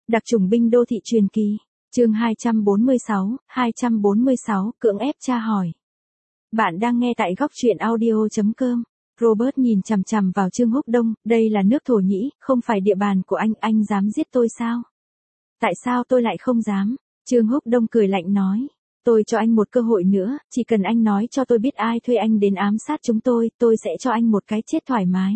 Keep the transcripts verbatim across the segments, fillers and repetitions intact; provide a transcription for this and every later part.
Đặc chủng binh đô thị truyền kỳ. Chương hai trăm bốn mươi sáu, hai trăm bốn mươi sáu, cưỡng ép tra hỏi. Bạn đang nghe tại góc truyện audio chấm com. Robert nhìn chằm chằm vào Trương Húc Đông, đây là nước Thổ Nhĩ, không phải địa bàn của anh, anh dám giết tôi sao? Tại sao tôi lại không dám? Trương Húc Đông cười lạnh nói. Tôi cho anh một cơ hội nữa, chỉ cần anh nói cho tôi biết ai thuê anh đến ám sát chúng tôi, tôi sẽ cho anh một cái chết thoải mái.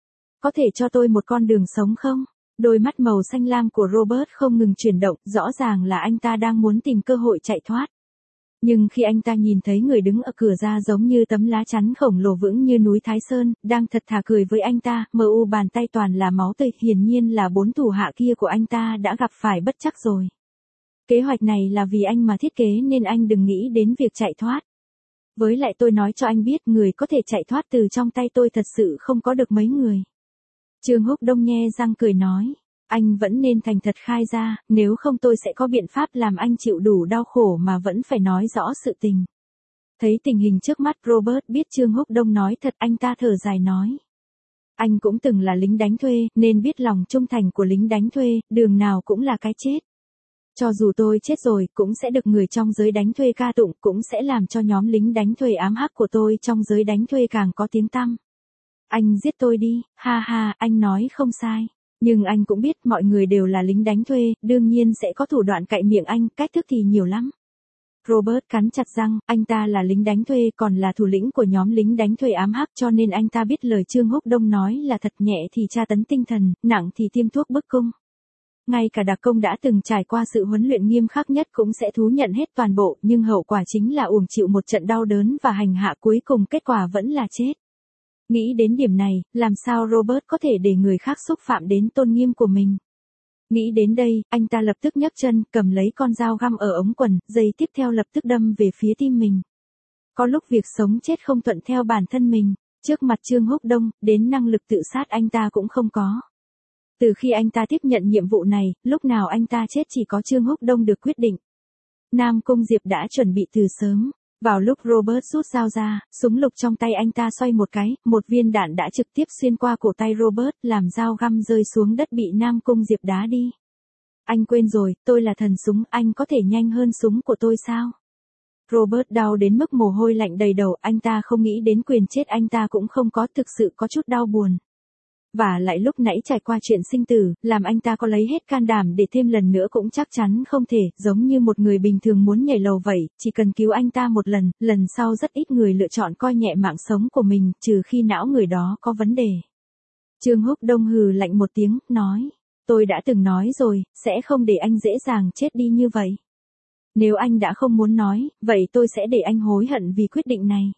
Có thể cho tôi một con đường sống không? Đôi mắt màu xanh lam của Robert không ngừng chuyển động, rõ ràng là anh ta đang muốn tìm cơ hội chạy thoát. Nhưng khi anh ta nhìn thấy người đứng ở cửa ra giống như tấm lá chắn khổng lồ vững như núi Thái Sơn, đang thật thà cười với anh ta, mờ u bàn tay toàn là máu tươi, hiển nhiên là bốn thủ hạ kia của anh ta đã gặp phải bất trắc rồi. Kế hoạch này là vì anh mà thiết kế nên anh đừng nghĩ đến việc chạy thoát. Với lại tôi nói cho anh biết người có thể chạy thoát từ trong tay tôi thật sự không có được mấy người. Trương Húc Đông nhe răng cười nói, anh vẫn nên thành thật khai ra, nếu không tôi sẽ có biện pháp làm anh chịu đủ đau khổ mà vẫn phải nói rõ sự tình. Thấy tình hình trước mắt, Robert biết Trương Húc Đông nói thật, anh ta thở dài nói. Anh cũng từng là lính đánh thuê, nên biết lòng trung thành của lính đánh thuê, đường nào cũng là cái chết. Cho dù tôi chết rồi, cũng sẽ được người trong giới đánh thuê ca tụng, cũng sẽ làm cho nhóm lính đánh thuê ám hắc của tôi trong giới đánh thuê càng có tiếng tăm. Anh giết tôi đi, ha ha, anh nói không sai. Nhưng anh cũng biết mọi người đều là lính đánh thuê, đương nhiên sẽ có thủ đoạn cạy miệng anh, cách thức thì nhiều lắm. Robert cắn chặt răng, anh ta là lính đánh thuê còn là thủ lĩnh của nhóm lính đánh thuê ám hắc, cho nên anh ta biết lời Trương Húc Đông nói là thật, nhẹ thì tra tấn tinh thần, nặng thì tiêm thuốc bức cung. Ngay cả đặc công đã từng trải qua sự huấn luyện nghiêm khắc nhất cũng sẽ thú nhận hết toàn bộ, nhưng hậu quả chính là uổng chịu một trận đau đớn và hành hạ, cuối cùng kết quả vẫn là chết. Nghĩ đến điểm này, làm sao Robert có thể để người khác xúc phạm đến tôn nghiêm của mình? Nghĩ đến đây, anh ta lập tức nhấc chân, cầm lấy con dao găm ở ống quần, giây tiếp theo lập tức đâm về phía tim mình. Có lúc việc sống chết không thuận theo bản thân mình, trước mặt Trương Húc Đông, đến năng lực tự sát anh ta cũng không có. Từ khi anh ta tiếp nhận nhiệm vụ này, lúc nào anh ta chết chỉ có Trương Húc Đông được quyết định. Nam Cung Diệp đã chuẩn bị từ sớm. Vào lúc Robert rút dao ra, súng lục trong tay anh ta xoay một cái, một viên đạn đã trực tiếp xuyên qua cổ tay Robert, làm dao găm rơi xuống đất bị Nam Cung Diệp đá đi. Anh quên rồi, tôi là thần súng, anh có thể nhanh hơn súng của tôi sao? Robert đau đến mức mồ hôi lạnh đầy đầu, anh ta không nghĩ đến quyền chết anh ta cũng không có, thực sự có chút đau buồn. Và lại lúc nãy trải qua chuyện sinh tử, làm anh ta có lấy hết can đảm để thêm lần nữa cũng chắc chắn không thể, giống như một người bình thường muốn nhảy lầu vậy, chỉ cần cứu anh ta một lần, lần sau rất ít người lựa chọn coi nhẹ mạng sống của mình, trừ khi não người đó có vấn đề. Trương Húc Đông hừ lạnh một tiếng, nói, tôi đã từng nói rồi, sẽ không để anh dễ dàng chết đi như vậy. Nếu anh đã không muốn nói, vậy tôi sẽ để anh hối hận vì quyết định này.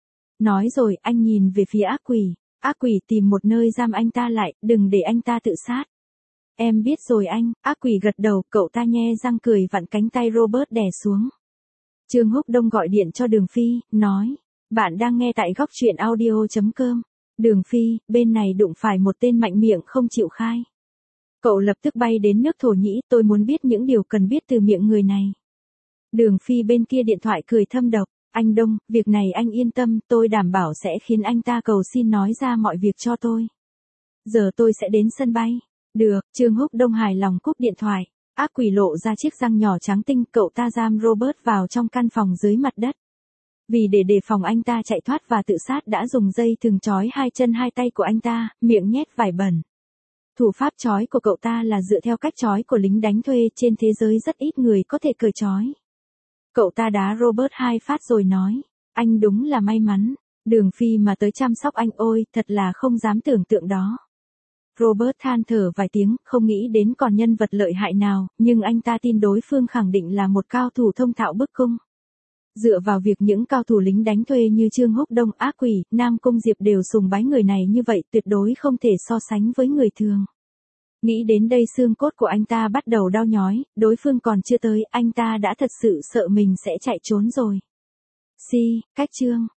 Nói rồi, anh nhìn về phía ác quỷ. Ác quỷ tìm một nơi giam anh ta lại, đừng để anh ta tự sát. Em biết rồi anh, ác quỷ gật đầu, cậu ta nhe răng cười vặn cánh tay Robert đè xuống. Trương Húc Đông gọi điện cho Đường Phi, nói, bạn đang nghe tại góc truyện audio chấm com. Đường Phi, bên này đụng phải một tên mạnh miệng không chịu khai. Cậu lập tức bay đến nước Thổ Nhĩ, tôi muốn biết những điều cần biết từ miệng người này. Đường Phi bên kia điện thoại cười thâm độc. Anh Đông, việc này anh yên tâm, tôi đảm bảo sẽ khiến anh ta cầu xin nói ra mọi việc cho tôi. Giờ tôi sẽ đến sân bay. Được, Trương Húc Đông hài lòng cúp điện thoại. Ác quỷ lộ ra chiếc răng nhỏ trắng tinh, cậu ta giam Robert vào trong căn phòng dưới mặt đất. Vì để đề phòng anh ta chạy thoát và tự sát đã dùng dây thừng trói hai chân hai tay của anh ta, miệng nhét vải bẩn. Thủ pháp trói của cậu ta là dựa theo cách trói của lính đánh thuê, trên thế giới rất ít người có thể cởi trói. Cậu ta đá Robert hai phát rồi nói, anh đúng là may mắn, Đường Phi mà tới chăm sóc anh, ôi, thật là không dám tưởng tượng đó. Robert than thở vài tiếng, không nghĩ đến còn nhân vật lợi hại nào, nhưng anh ta tin đối phương khẳng định là một cao thủ thông thạo bức cung. Dựa vào việc những cao thủ lính đánh thuê như Trương Húc Đông, ác quỷ, Nam Cung Diệp đều sùng bái người này như vậy, tuyệt đối không thể so sánh với người thường. Nghĩ đến đây xương cốt của anh ta bắt đầu đau nhói, đối phương còn chưa tới, anh ta đã thật sự sợ mình sẽ chạy trốn rồi. Si, cách chương.